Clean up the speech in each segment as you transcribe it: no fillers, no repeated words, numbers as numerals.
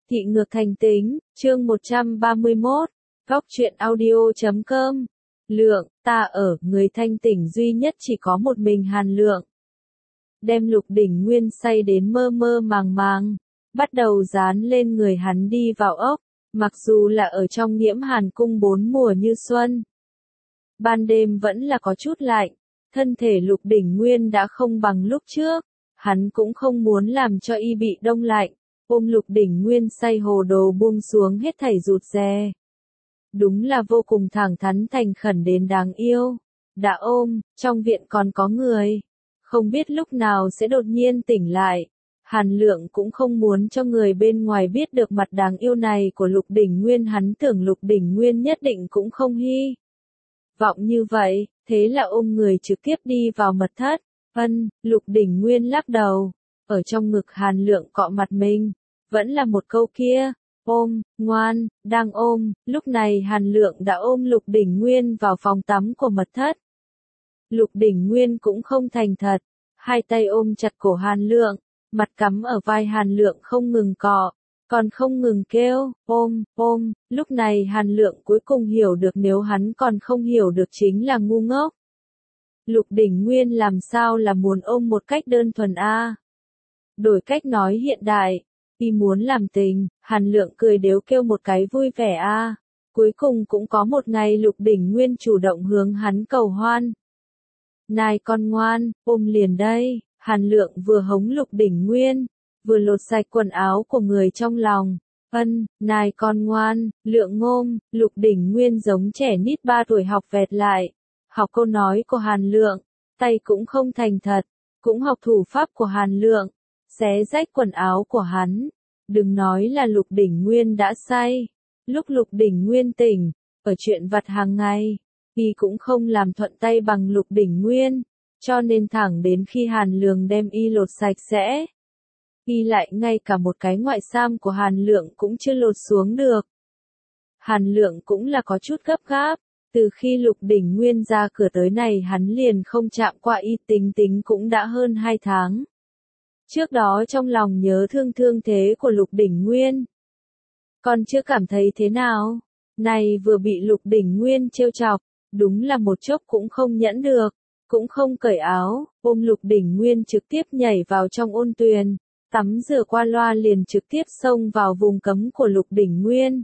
Thị ngược thành tính, chương 131, góc truyện audio.com. Lượng, ta ở, người thanh tỉnh duy nhất chỉ có một mình Hàn Lượng. Đem Lục Đỉnh Nguyên say đến mơ mơ màng màng, bắt đầu dán lên người hắn đi vào ốc, mặc dù là ở trong Nhiễm Hàn cung 4 mùa như xuân. Ban đêm vẫn là có chút lạnh, thân thể Lục Đỉnh Nguyên đã không bằng lúc trước, hắn cũng không muốn làm cho y bị đông lạnh. Ôm Lục Đỉnh Nguyên say hồ đồ buông xuống hết thảy rụt rè. Đúng là vô cùng thẳng thắn thành khẩn đến đáng yêu. Đã ôm, trong viện còn có người. Không biết lúc nào sẽ đột nhiên tỉnh lại. Hàn Lượng cũng không muốn cho người bên ngoài biết được mặt đáng yêu này của Lục Đỉnh Nguyên. Hắn tưởng Lục Đỉnh Nguyên nhất định cũng không hy vọng như vậy, thế là ôm người trực tiếp đi vào mật thất. Lục Đỉnh Nguyên lắc đầu, ở trong ngực Hàn Lượng cọ mặt mình. Vẫn là một câu kia, ôm, ngoan, đang ôm, lúc này Hàn Lượng đã ôm Lục Đỉnh Nguyên vào phòng tắm của mật thất. Lục Đỉnh Nguyên cũng không thành thật, hai tay ôm chặt cổ Hàn Lượng, mặt cắm ở vai Hàn Lượng không ngừng cọ, còn không ngừng kêu, ôm, lúc này Hàn Lượng cuối cùng hiểu được nếu hắn còn không hiểu được chính là ngu ngốc. Lục Đỉnh Nguyên làm sao là muốn ôm một cách đơn thuần a? Đổi cách nói hiện đại. Y muốn làm tình, Hàn Lượng cười đếu kêu một cái vui vẻ a. Cuối cùng cũng có một ngày Lục Đỉnh Nguyên chủ động hướng hắn cầu hoan. Này con ngoan, ôm liền đây. Hàn Lượng vừa hống Lục Đỉnh Nguyên, vừa lột sạch quần áo của người trong lòng. Này con ngoan, Lượng ôm. Lục Đỉnh Nguyên giống trẻ nít 3 tuổi học vẹt lại. Học câu nói của Hàn Lượng, tay cũng không thành thật, cũng học thủ pháp của Hàn Lượng. Xé rách quần áo của hắn. Đừng nói là Lục Đỉnh Nguyên đã say. Lúc Lục Đỉnh Nguyên tỉnh, ở chuyện vặt hàng ngày, y cũng không làm thuận tay bằng Lục Đỉnh Nguyên, cho nên thẳng đến khi Hàn Lượng đem y lột sạch sẽ. Y lại ngay cả một cái ngoại sam của Hàn Lượng cũng chưa lột xuống được. Hàn Lượng cũng là có chút gấp gáp, từ khi Lục Đỉnh Nguyên ra cửa tới này hắn liền không chạm qua y, tính cũng đã hơn 2 tháng. Trước đó trong lòng nhớ thương thế của Lục Đỉnh Nguyên. Còn chưa cảm thấy thế nào, này vừa bị Lục Đỉnh Nguyên trêu chọc, đúng là một chốc cũng không nhẫn được, cũng không cởi áo, ôm Lục Đỉnh Nguyên trực tiếp nhảy vào trong ôn tuyền, tắm rửa qua loa liền trực tiếp xông vào vùng cấm của Lục Đỉnh Nguyên.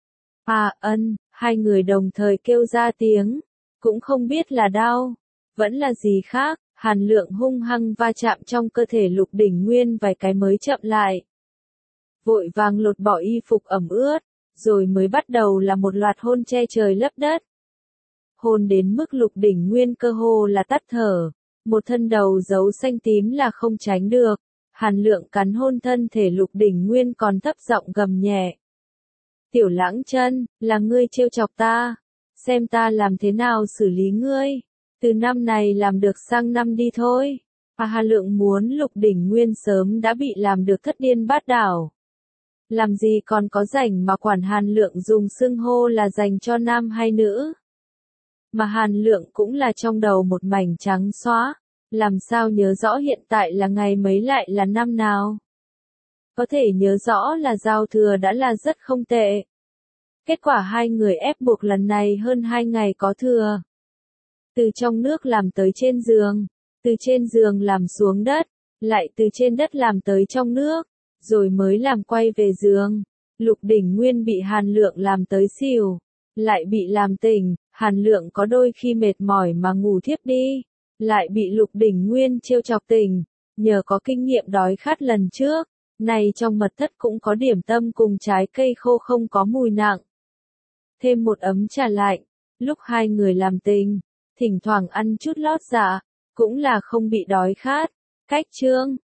Hai người đồng thời kêu ra tiếng, cũng không biết là đau, vẫn là gì khác. Hàn Lượng hung hăng va chạm trong cơ thể Lục Đỉnh Nguyên vài cái mới chậm lại. Vội vàng lột bỏ y phục ẩm ướt, rồi mới bắt đầu là một loạt hôn che trời lấp đất. Hôn đến mức Lục Đỉnh Nguyên cơ hồ là tắt thở, một thân đầu dấu xanh tím là không tránh được. Hàn Lượng cắn hôn thân thể Lục Đỉnh Nguyên còn thấp giọng gầm nhẹ. Tiểu Lãng Chân, là ngươi trêu chọc ta, xem ta làm thế nào xử lý ngươi. Từ năm này làm được sang năm đi thôi. Hàn Lượng muốn Lục Đỉnh Nguyên sớm đã bị làm được thất điên bát đảo. Làm gì còn có rảnh mà quản Hàn Lượng dùng xưng hô là dành cho nam hay nữ. Mà Hàn Lượng cũng là trong đầu một mảnh trắng xóa. Làm sao nhớ rõ hiện tại là ngày mấy lại là năm nào. Có thể nhớ rõ là giao thừa đã là rất không tệ. Kết quả hai người ép buộc lần này hơn 2 ngày có thừa. Từ trong nước làm tới trên giường, từ trên giường làm xuống đất, lại từ trên đất làm tới trong nước, rồi mới làm quay về giường. Lục Đỉnh Nguyên bị Hàn Lượng làm tới xỉu, lại bị làm tỉnh, Hàn Lượng có đôi khi mệt mỏi mà ngủ thiếp đi, lại bị Lục Đỉnh Nguyên trêu chọc tỉnh, nhờ có kinh nghiệm đói khát lần trước, này trong mật thất cũng có điểm tâm cùng trái cây khô không có mùi nặng. Thêm một ấm trà lạnh, lúc hai người làm tình. Thỉnh thoảng ăn chút lót dạ, cũng là không bị đói khát. Cách chương